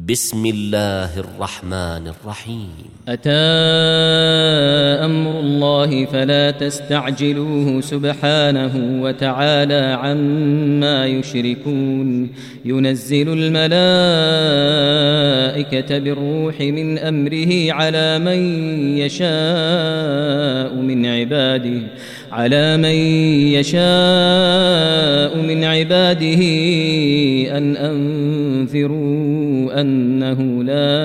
بسم الله الرحمن الرحيم. أتى أمر الله فلا تستعجلوه سبحانه وتعالى عما يشركون. ينزل الملائكة بالروح من أمره على من يشاء من عباده أن أنذروا أنه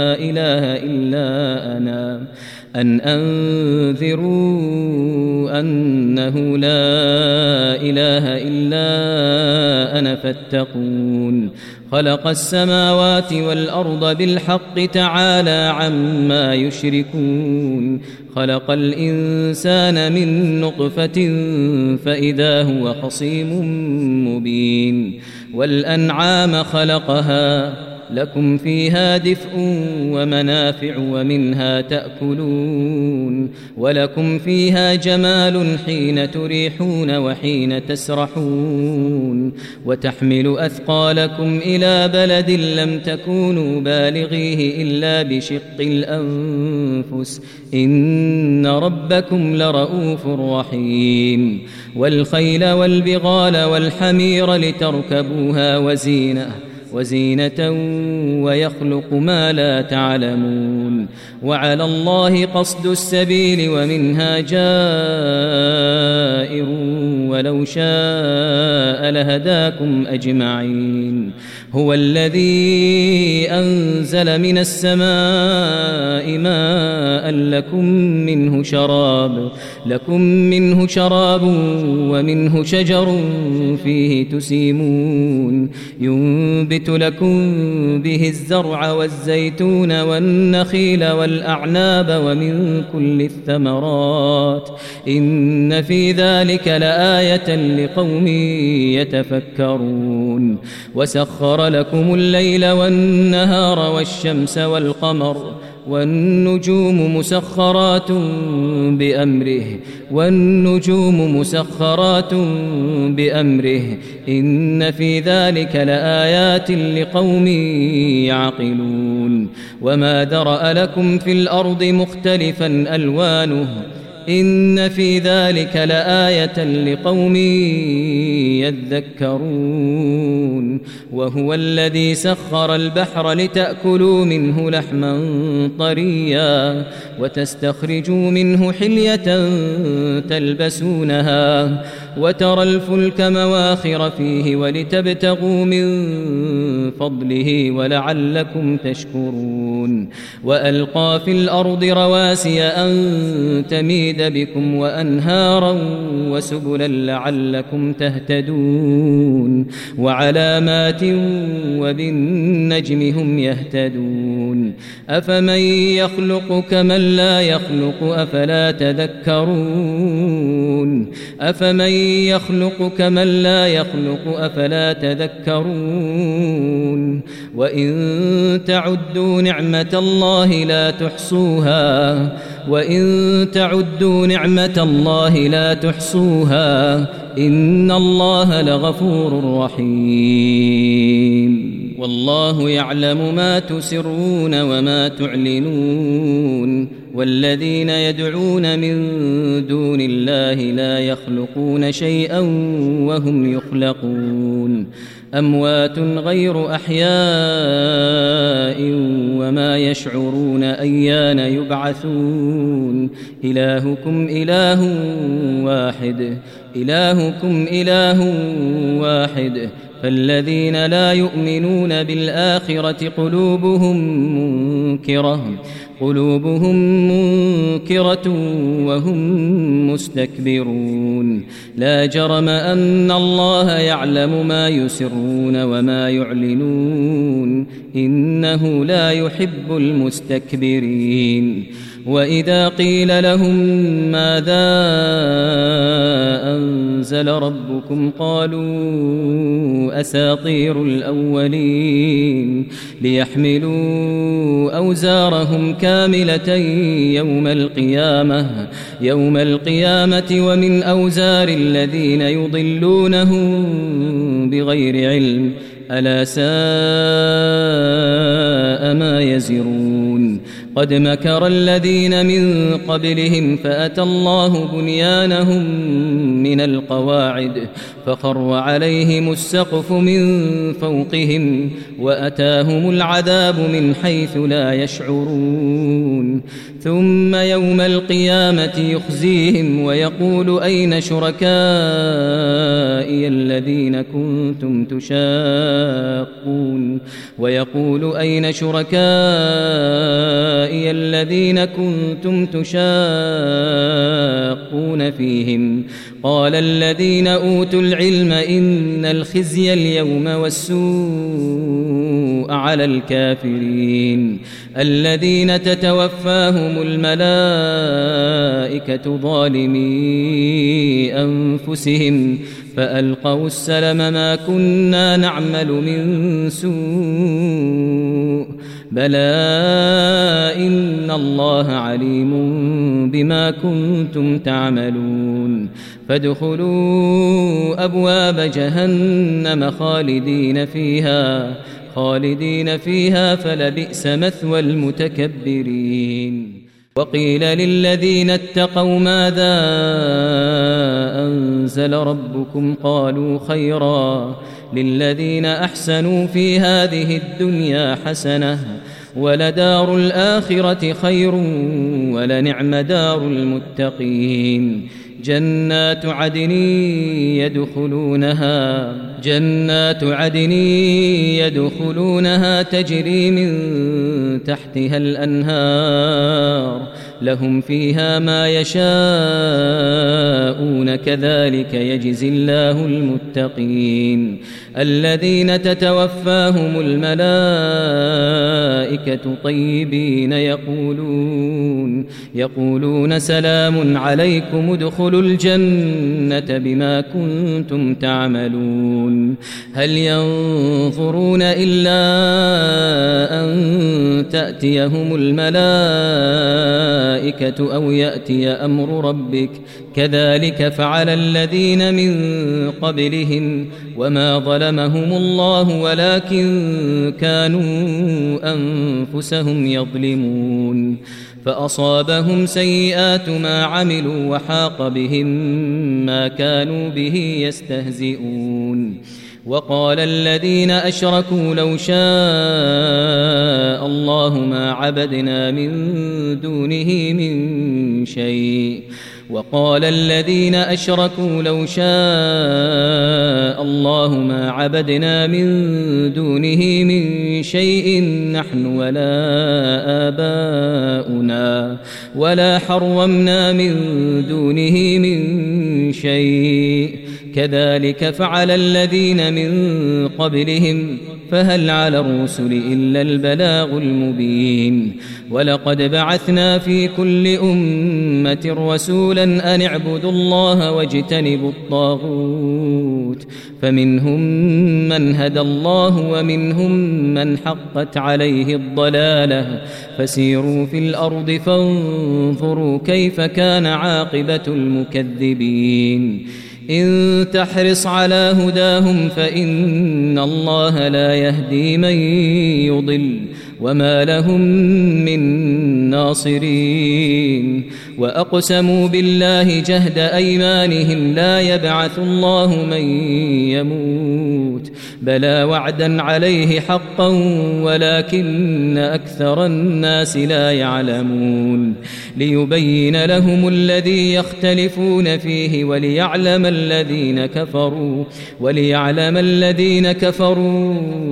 لا إله إلا أنا فاتقون. خلق السماوات والأرض بالحق تعالى عما يشركون. خلق الإنسان من نطفة فإذا هو خصيم مبين. والأنعام خلقها لكم فيها دفء ومنافع ومنها تأكلون. ولكم فيها جمال حين تريحون وحين تسرحون. وتحمل أثقالكم إلى بلد لم تكونوا بالغيه إلا بشق الأنفس إن ربكم لرؤوف رحيم. والخيل والبغال والحمير لتركبوها وزينة ويخلق ما لا تعلمون. وعلى الله قصد السبيل ومنها جائر ولو شاء لهداكم أجمعين. هو الذي أنزل من السماء ماء لكم منه شراب ومنه شجر فيه تسيمون. ينبت لكم به الزرع والزيتون والنخيل والأعناب ومن كل الثمرات إن في ذلك لآية لقوم يتفكرون. وسخر لكم الليل والنهار والشمس والقمر والنجوم مسخرات بأمره إن في ذلك لآيات لقوم يعقلون. وما ذرأ لكم في الأرض مختلفا ألوانه إن في ذلك لآية لقوم يذكرون. وهو الذي سخر البحر لتأكلوا منه لحما طريا وتستخرجوا منه حلية تلبسونها وترى الفلك مواخر فيه ولتبتغوا من فضله ولعلكم تشكرون. وألقى في الأرض رواسي أن تميد بكم وأنهارا وسبلا لعلكم تهتدون. وعلامات وبالنجم هم يهتدون. أفمن يخلق كمن لا يخلق أفلا تذكرون. وإن تعدوا نعمة الله لا تحصوها إن الله لغفور رحيم. والله يعلم ما تسرون وما تعلنون. والذين يدعون من دون الله لا يخلقون شيئا وهم يخلقون. أموات غير أحياء وما يشعرون أيان يبعثون. إلهكم إله واحد فالذين لا يؤمنون بالآخرة قلوبهم منكرة وهم مستكبرون. لا جرم أن الله يعلم ما يسرون وما يعلنون إنه لا يحب المستكبرين. وإذا قيل لهم ماذا أنزل ربكم قالوا أساطير الأولين ليحملوا أوزارهم كاملة يوم القيامة ومن أوزار الذين يضلونهم بغير علم ألا ساء يزرون قد مكر الذين من قبلهم فأتى الله بنيانهم من القواعد فخر عليهم السقف من فوقهم وأتاهم العذاب من حيث لا يشعرون ثم يوم القيامة يخزيهم ويقول أين شركائي الذين كنتم تشاقون فيهم قال الذين أوتوا العلم إن الخزي اليوم والسوء على الكافرين الذين تتوفاهم الملائكة ظالمي أنفسهم فألقوا السلم ما كنا نعمل من سوء بلى إن الله عليم بما كنتم تعملون فادخلوا أبواب جهنم خالدين فيها فلبئس مثوى المتكبرين وقيل للذين اتقوا ماذا أنزل ربكم قالوا خيرا للذين أحسنوا في هذه الدنيا حسنة ولدار الآخرة خير ولنعم دار المتقين جنات عدن يدخلونها تجري من تحتها الأنهار لهم فيها ما يشاءون كذلك يجزي الله المتقين الذين تتوفاهم الملائكة طيبين يقولون سلام عليكم ادخلوا الجنة بما كنتم تعملون هل ينظرون إلا أن تأتيهم الملائكة أو يأتي أمر ربك كذلك فعل الذين من قبلهم وما ظلمهم الله ولكن كانوا أنفسهم يظلمون فأصابهم سيئات ما عملوا وحاق بهم ما كانوا به يستهزئون وقال الذين أشركوا لو شاء الله ما عبدنا من دونه من شيء وقال الذين أشركوا لو شاء الله ما عبدنا من دونه من شيء نحن ولا آباؤنا ولا حرمنا من دونه من شيء كذلك فعل الذين من قبلهم فهل على الرسل إلا البلاغ المبين ولقد بعثنا في كل أمة رسولا أن اعبدوا الله واجتنبوا الطاغوت فمنهم من هدى الله ومنهم من حقت عليه الضلالة فسيروا في الأرض فانظروا كيف كان عاقبة المكذبين إن تحرص على هداهم فإن الله لا يهدي من يضل وما لهم من ناصرين وأقسموا بالله جهد أيمانهم لا يبعث الله من يموت بلى وعدا عليه حقا ولكن أكثر الناس لا يعلمون ليبين لهم الذي يختلفون فيه وليعلم الذين كفروا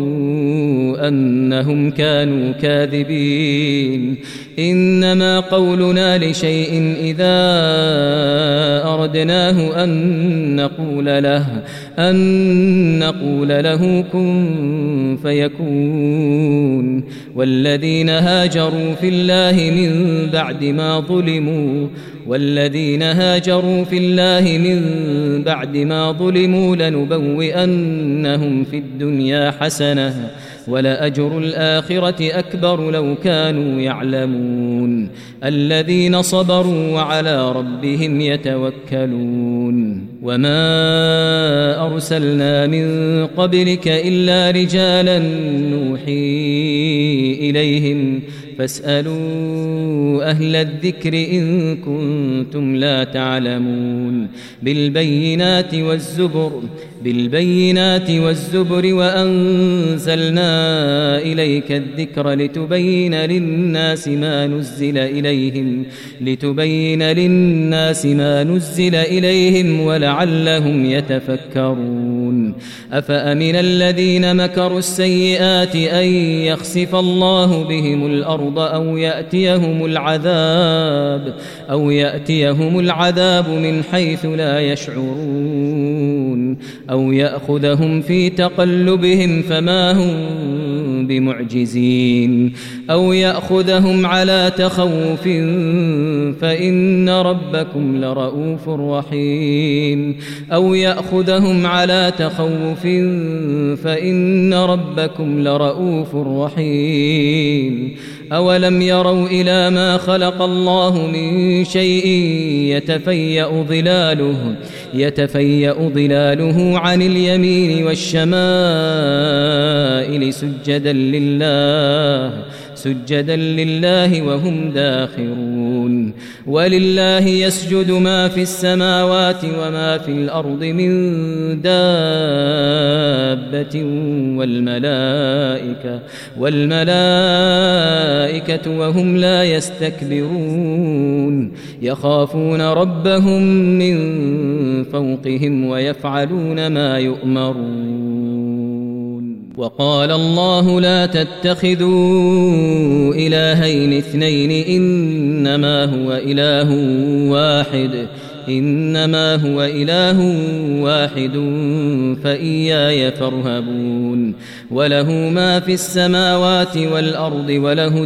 أنهم كانوا كاذبين إنما قولنا لشيء إذا أردناه أن نقول له كن فيكون والذين هاجروا في الله من بعد ما ظلموا لنبوئنهم في الدنيا حسنة ولأجر الآخرة أكبر لو كانوا يعلمون يتقون الذين صبروا وعلى ربهم يتوكلون وما أرسلنا من قبلك إلا رجالا نوحي إليهم فاسألوا أهل الذكر إن كنتم لا تعلمون بالبينات والزبر وأنزلنا إليك الذكر لتبين للناس ما نزل إليهم ولعلهم يتفكرون أفأمن الذين مكروا السيئات أن يخسف الله بهم الأرض أو يأتيهم العذاب من حيث لا يشعرون أو يأخذهم في تقلبهم فما هم بمعجزين أو يأخذهم على تخوف فإن ربكم لرؤوف رحيم أولم يروا إلى ما خلق الله من شيء يتفيأ ظلاله عن اليمين والشمائل سجدا لله وهم داخرون ولله يسجد ما في السماوات وما في الأرض من دابة والملائكة وهم لا يستكبرون يخافون ربهم من فوقهم ويفعلون ما يؤمرون وقال الله لا تتخذوا إلهين اثنين إنما هو إله واحد فإياي فارهبون وله ما في السماوات والأرض وله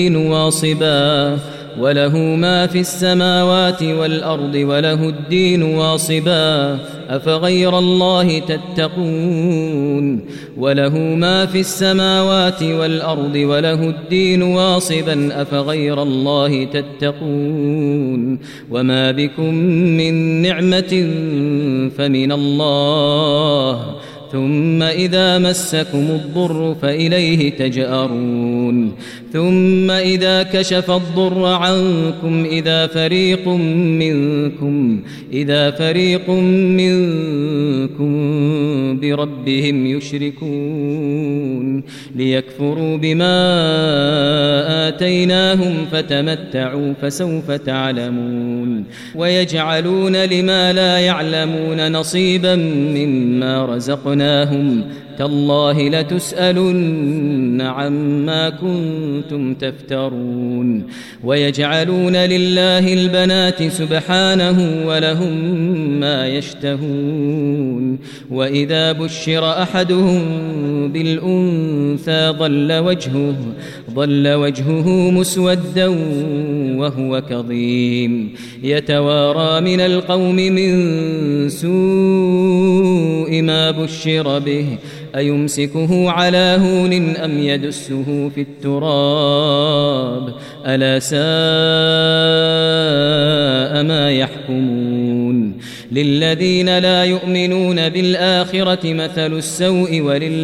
الدين واصبا أفغير الله تتقون وله ما في السماوات والأرض وله الدين واصبا أفغير الله تتقون وما بكم من نعمة فمن الله ثم إذا مسكم الضر فإليه تجأرون ثم إذا كشف الضر عنكم إذا فريق منكم بربهم يشركون ليكفروا بما آتيناهم فتمتعوا فسوف تعلمون ويجعلون لما لا يعلمون نصيبا مما رزقناهم تالله لتسألن عما كنتم تفترون ويجعلون لله البنات سبحانه ولهم ما يشتهون وإذا بشر أحدهم بالأنثى ظل وجهه مسودا وهو كظيم يتوارى من القوم من سوء ما بشر به أيمسكه على هون أم يدسه في التراب ألا ساء ما يحكمون للذين لا يؤمنون بالآخرة مثل السوء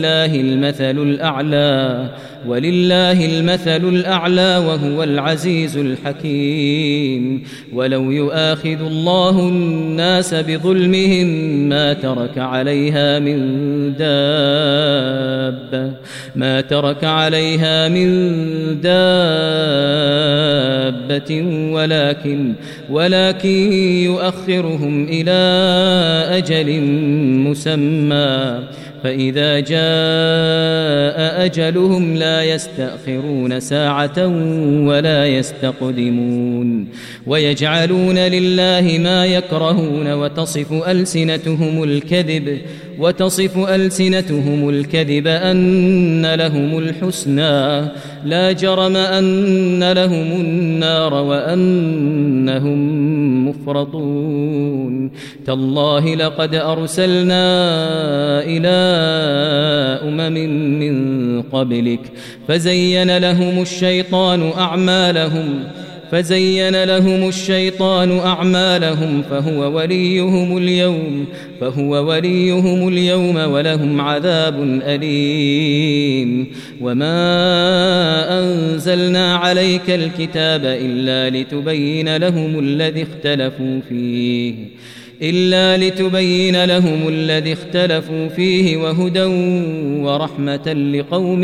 ولله المثل الأعلى وهو العزيز الحكيم ولو يؤاخذ الله الناس بظلمهم ما ترك عليها من دابة ولكن يؤخرهم إلى أجل مسمى فإذا جاء أجلهم لا يستأخرون ساعة ولا يستقدمون ويجعلون لله ما يكرهون وتصف ألسنتهم الكذب وتصف ألسنتهم الكذب أن لهم الحسنى لا جرم أن لهم النار وأنهم مفرطون تالله لقد أرسلنا إلى من قبلك فزين لهم الشيطان أعمالهم فهو وليهم اليوم ولهم عذاب أليم وما أنزلنا عليك الكتاب إلا لتبين لهم الذي اختلفوا فيه وهدى ورحمة لقوم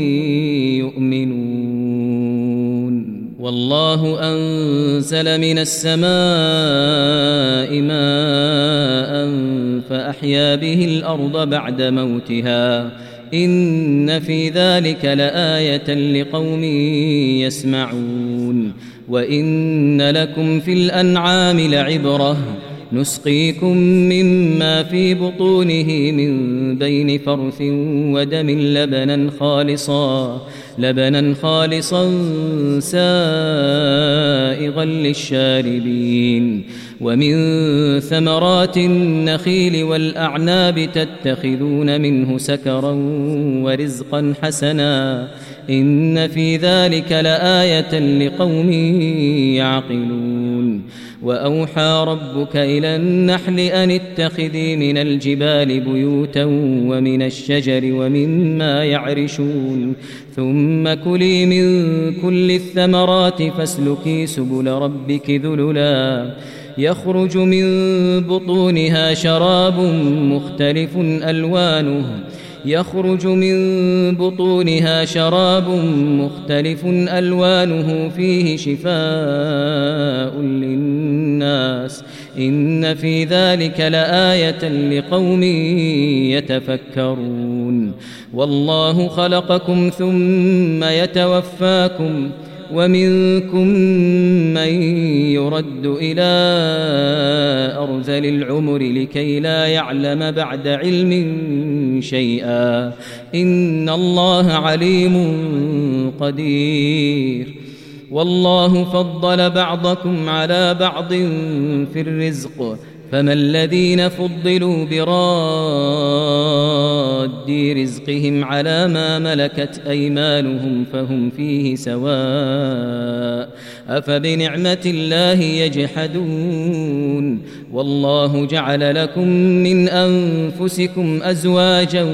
يؤمنون والله أنزل من السماء ماء فأحيا به الأرض بعد موتها إن في ذلك لآية لقوم يسمعون وإن لكم في الأنعام لعبرة نسقيكم مما في بطونه من بين فرث ودم لبنا خالصا سائغا للشاربين ومن ثمرات النخيل والأعناب تتخذون منه سكرا ورزقا حسنا إن في ذلك لآية لقوم يعقلون وأوحى ربك إلى النحل أن اتخذي من الجبال بيوتا ومن الشجر ومما يعرشون ثم كلي من كل الثمرات فاسلكي سبل ربك ذللا يخرج من بطونها شراب مختلف ألوانه فيه شفاء للناس إن في ذلك لآية لقوم يتفكرون والله خلقكم ثم يتوفاكم ومنكم من يرد إلى أرذل العمر لكي لا يعلم بعد علم شيئا إن الله عليم قدير والله فضل بعضكم على بعض في الرزق فما الذين فضلوا براد رزقهم على ما ملكت أيمانهم فهم فيه سواء أفبنعمة الله يجحدون والله جعل لكم من أنفسكم أزواجا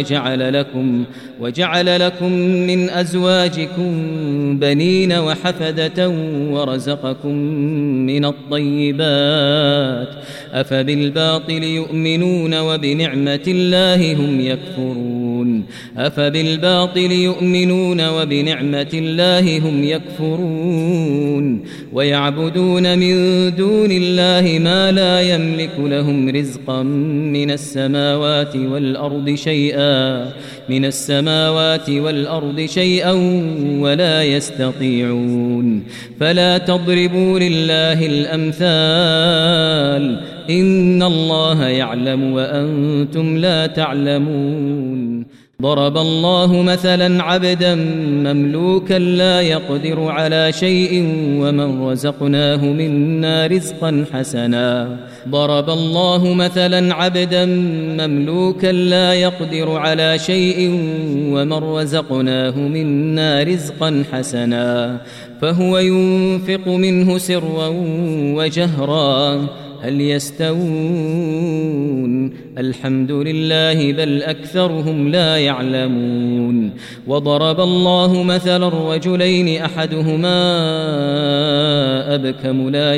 وجعل لكم من أزواجكم بنين وحفدة ورزقكم من الطيبات أفبالباطل يؤمنون وبنعمة الله هم يكفرون ويعبدون من دون الله ما لا يملك لهم رزقا من السماوات والأرض شيئا ولا يستطيعون فلا تضربوا لله الأمثال إن الله يعلم وأنتم لا تعلمون ضرب الله مثلا عبدا مملوكا لا يقدر على شيء ومن رزقناه منا رزقا حسنا فهو ينفق منه سرا وجهرا هل يستوون الحمد لله بل أكثرهم لا يعلمون وضرب الله مثلا رجلين أحدهما أبكم لا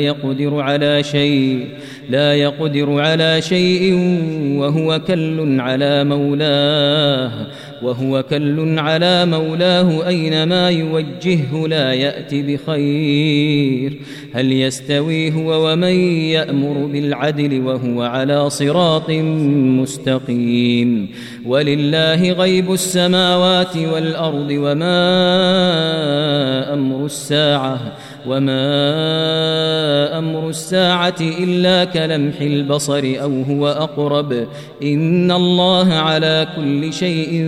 يقدر على شيء وهو كل على مولاه أينما يوجهه لا يأتي بخير هل يستوي هو ومن يأمر بالعدل وهو على صراط مستقيم ولله غيب السماوات والأرض وما وما أمر الساعة إلا كلمح البصر أو هو أقرب إن الله على كل شيء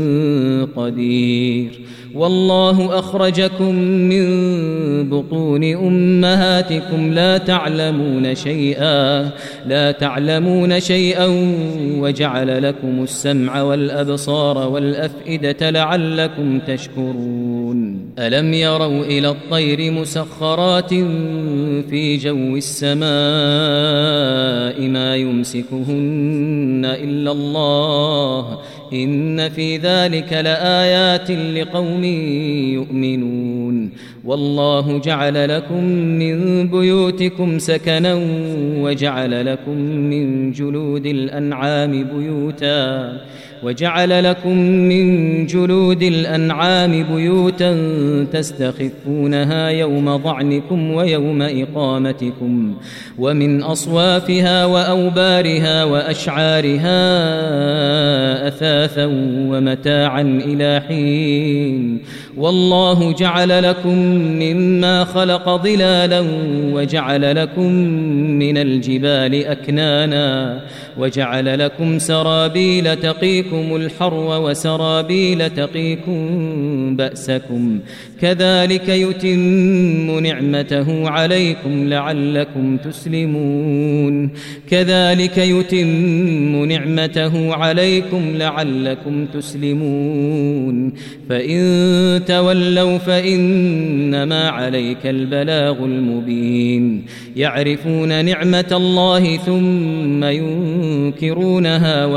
قدير والله أخرجكم من بطون أمهاتكم لا تعلمون شيئا وجعل لكم السمع والأبصار والأفئدة لعلكم تشكرون ألم يروا إلى الطير مسخرات في جو السماء ما يمسكهن إلا الله إن في ذلك لآيات لقوم يؤمنون والله جعل لكم من بيوتكم سكنا وجعل لكم من جلود الأنعام بيوتا تستخفونها يوم ظعنكم ويوم إقامتكم ومن أصوافها وأوبارها وأشعارها أثاثا ومتاعا إلى حين والله جعل لكم مما خلق ظلالا وجعل لكم من الجبال أكنانا وجعل لكم سرابيل تقيكم الحر وسرابيل تقيكم بأسكم كذلك يتم نعمته عليكم لعلكم تسلمون فإن تولوا فإنما عليك البلاغ المبين يعرفون نعمة الله ثم ينكرونها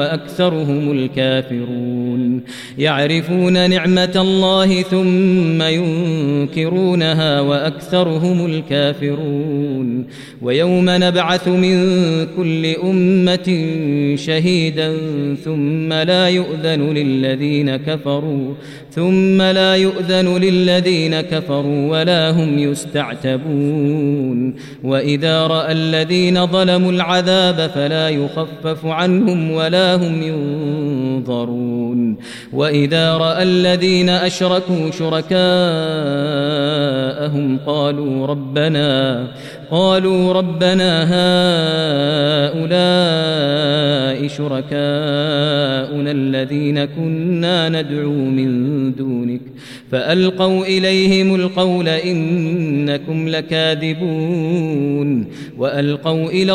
وأكثرهم الكافرون ويوم نبعث من كل أمة شهيدا ثم لا يؤذن للذين كفروا ولا هم يستعتبون وإذا رأى الذين ظلموا العذاب فلا يخفف عنهم ولا هم ينظرون وإذا رأى الذين أشركوا شركاءهم قالوا ربنا هؤلاء شركاؤنا الذين كنا ندعو من دونك فألقوا إليهم القول إنكم لكاذبون وألقوا إلى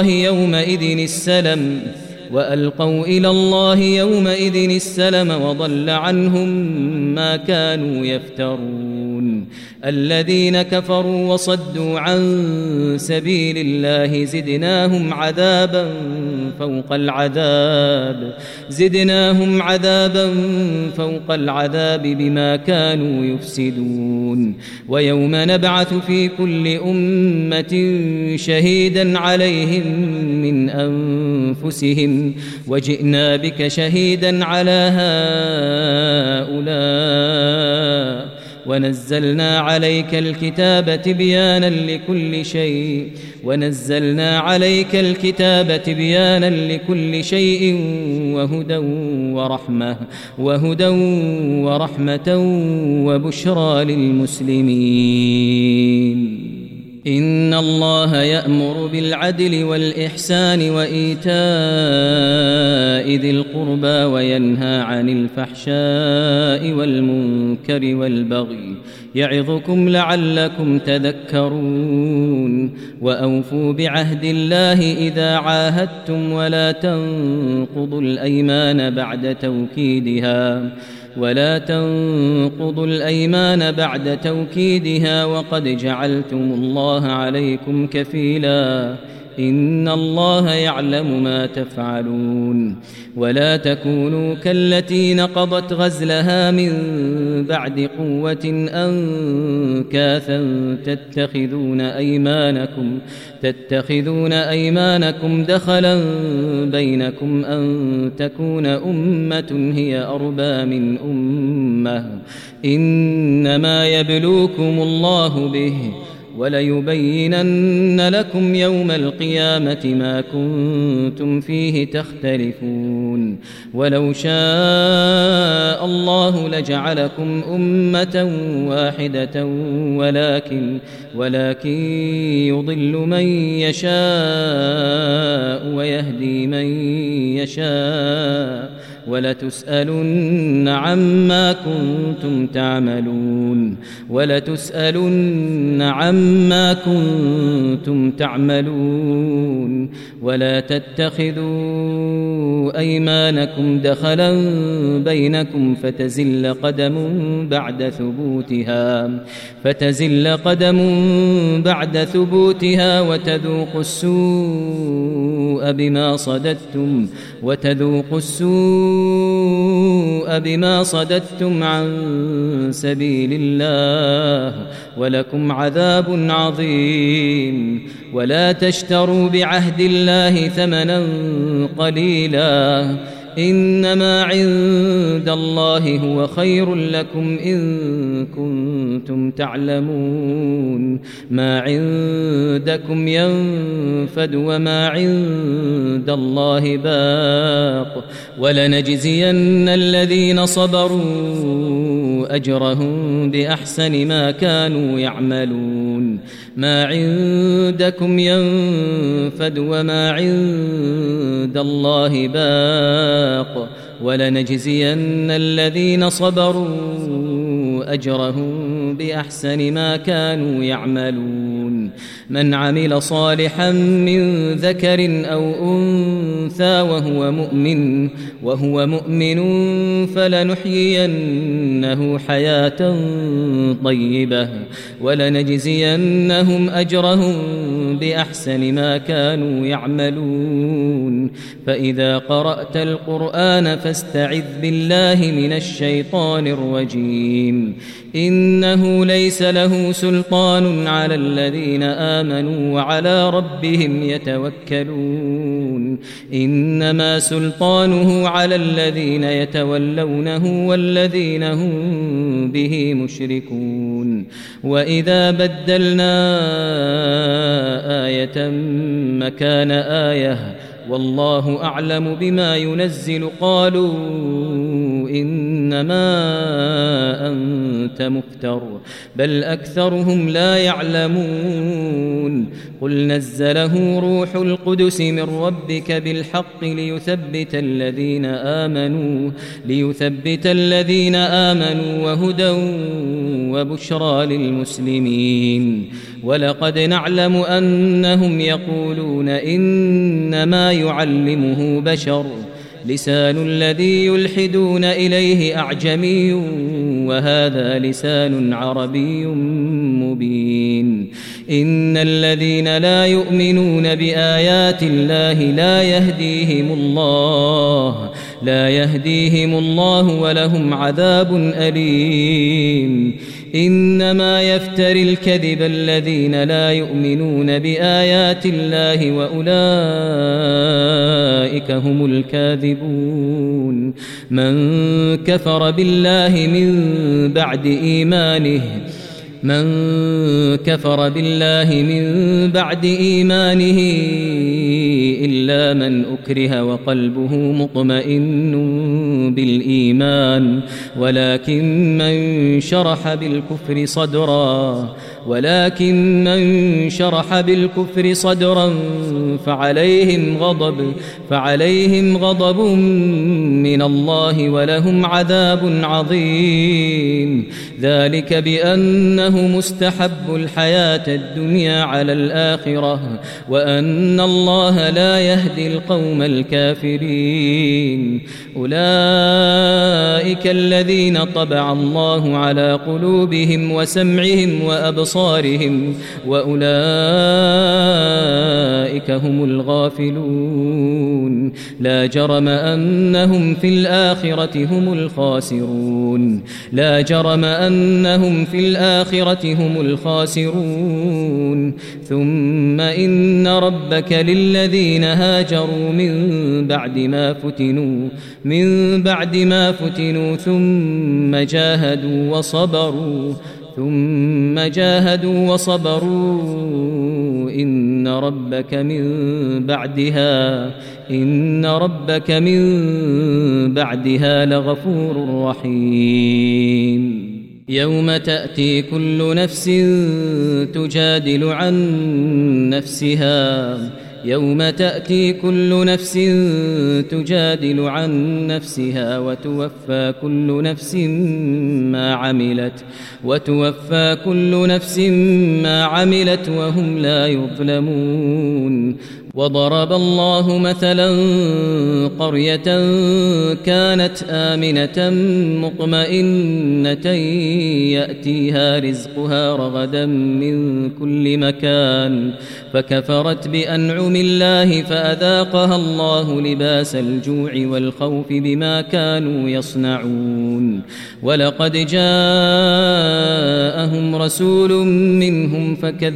الله يومئذ السلم وضل عنهم ما كانوا يفترون الذين كفروا وصدوا عن سبيل الله زدناهم عذابا فوق العذاب بما كانوا يفسدون ويوم نبعث في كل أمة شهيدا عليهم من أنفسهم وجئنا بك شهيدا على هؤلاء ونزلنا عليك الكتاب بيانا لكل شيء وهدى ورحمة وبشرى للمسلمين إن الله يأمر بالعدل والإحسان وإيتاء ذي القربى وينهى عن الفحشاء والمنكر والبغي يعظكم لعلكم تذكرون وأوفوا بعهد الله إذا عاهدتم ولا تنقضوا الأيمان بعد توكيدها وقد جعلتم الله عليكم كفيلا إن الله يعلم ما تفعلون ولا تكونوا كالتي نقضت غزلها من بعد قوة أنكاثا تتخذون أيمانكم دخلا بينكم أن تكون أمة هي أربى من أمة إنما يبلوكم الله به وليبينن لكم يوم القيامة ما كنتم فيه تختلفون ولو شاء الله لجعلكم أمة واحدة ولكن يضل من يشاء ويهدي من يشاء ولتسألن عما كنتم تعملون ولا تتخذوا أيمانكم دخلا بينكم فتزل قدم بعد ثبوتها وتذوقوا السوء بما صددتم عن سبيل الله ولكم عذاب عظيم ولا تشتروا بعهد الله ثمنا قليلا إنما عند الله هو خير لكم إن كنتم تعلمون ما عندكم ينفد وما عند الله باق ولنجزين الذين صبروا أجرهم بأحسن ما كانوا يعملون ما عندكم ينفد وما عند الله باق ولنجزين الذين صبروا أجرهم بأحسن ما كانوا يعملون من عمل صالحا من ذكر أو أنثى وهو مؤمن فلنحيينه حياة طيبة ولنجزينهم أجرهم بأحسن ما كانوا يعملون فإذا قرأت القرآن فاستعذ بالله من الشيطان الرجيم إنه ليس له سلطان على الذين آمنوا وعلى ربهم يتوكلون إنما سلطانه على الذين يتولونه والذين هم به مشركون وإذا بدلنا آية مكان آية والله أعلم بما ينزل قالوا إنما أنت مفتر بل أكثرهم لا يعلمون قل نزله روح القدس من ربك بالحق ليثبت الذين آمنوا وهدى وبشرى للمسلمين ولقد نعلم أنهم يقولون إنما يعلمه بشر لسان الذي يلحدون إليه أعجمي وهذا لسان عربي مبين إن الذين لا يؤمنون بآيات الله لا يهديهم الله ولهم عذاب أليم إنما يفتري الكذب الذين لا يؤمنون بآيات الله وأولئك هم الكاذبون من كفر بالله من بعد إيمانه إلا من أكره وقلبه مطمئن بالإيمان ولكن من شرح بالكفر صدرا فعليهم غضب من الله ولهم عذاب عظيم ذلك بأنه مستحب الحياة الدنيا على الآخرة وأن الله لا يهدي القوم الكافرين أولئك الذين طبع الله على قلوبهم وسمعهم وأبصارهم وأولئك هم الغافلون لا جرم أنهم في الآخرة هم الخاسرون ثم إن ربك للذين هاجروا من بعد ما فتنوا ثم جاهدوا ثم جاهدوا وصبروا إن ربك من بعدها لغفور رحيم يوم تأتي كل نفس تجادل عن نفسها وتوفى كل نفس ما عملت وهم لا يظلمون وضرب الله مثلا قرية كانت آمنة مطمئنة يأتيها رزقها رغدا من كل مكان فكفرت بأنعم الله فأذاقها الله لباس الجوع والخوف بما كانوا يصنعون ولقد جاءهم رسول منهم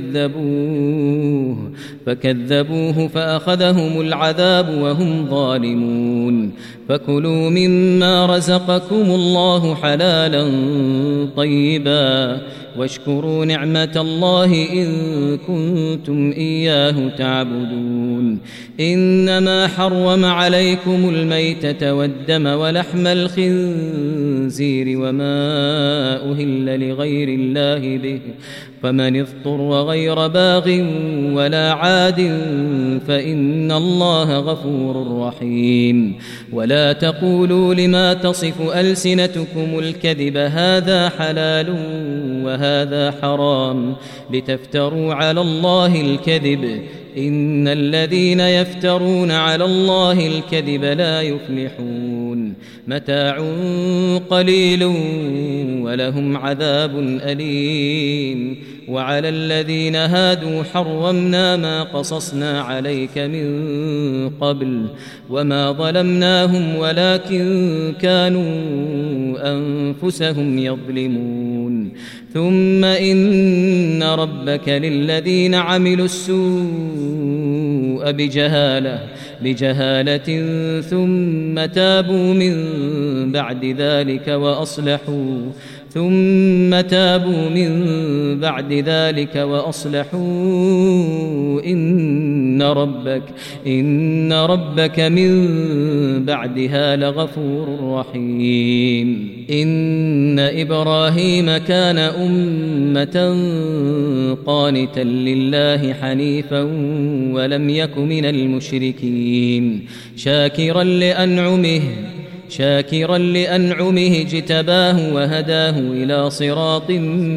فكذبوه فأخذهم العذاب وهم ظالمون فكلوا مما رزقكم الله حلالا طيبا واشكروا نعمة الله إن كنتم إياه تعبدون إنما حرم عليكم الميتة والدم ولحم الخنزير وما أهل لغير الله به فمن اضطر غير باغ ولا عاد فإن الله غفور رحيم ولا تقولوا لما تصف ألسنتكم الكذب هذا حلال وهذا حرام لتفتروا على الله الكذب إن الذين يفترون على الله الكذب لا يفلحون متاع قليل ولهم عذاب أليم وعلى الذين هادوا حرمنا ما قصصنا عليك من قبل وما ظلمناهم ولكن كانوا أنفسهم يظلمون ثم إن ربك للذين عملوا السوء بجهالة ثم تابوا من بعد ذلك وأصلحوا إن ربك من بعدها لغفور رحيم إن إبراهيم كان أمة قانتا لله حنيفا ولم يك من المشركين شاكرا لأنعمه اجتباه وهداه إلى صراط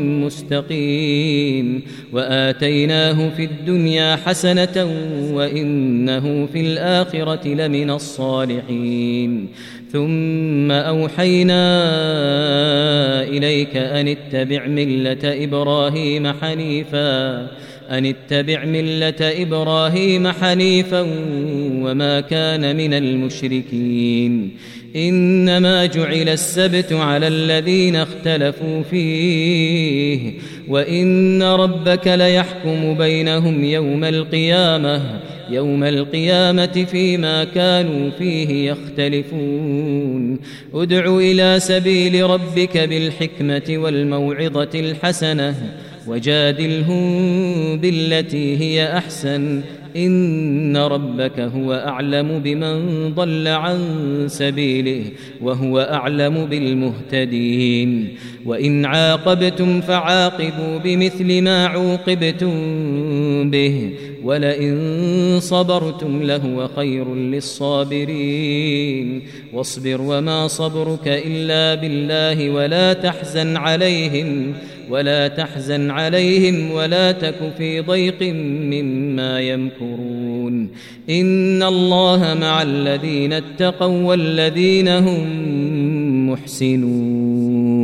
مستقيم وآتيناه في الدنيا حسنة وإنه في الآخرة لمن الصالحين ثم أوحينا إليك أن اتبع ملة إبراهيم حنيفا وما كان من المشركين إنما جعل السبت على الذين اختلفوا فيه وإن ربك ليحكم بينهم يوم القيامة فيما كانوا فيه يختلفون ادع إلى سبيل ربك بالحكمة والموعظة الحسنة وجادلهم بالتي هي أحسن إن ربك هو أعلم بمن ضل عن سبيله وهو أعلم بالمهتدين وإن عاقبتم فعاقبوا بمثل ما عوقبتم به ولئن صبرتم لهو خير للصابرين واصبر وما صبرك إلا بالله ولا تحزن عليهم ولا تك في ضيق مما يمكرون إن الله مع الذين اتقوا والذين هم محسنون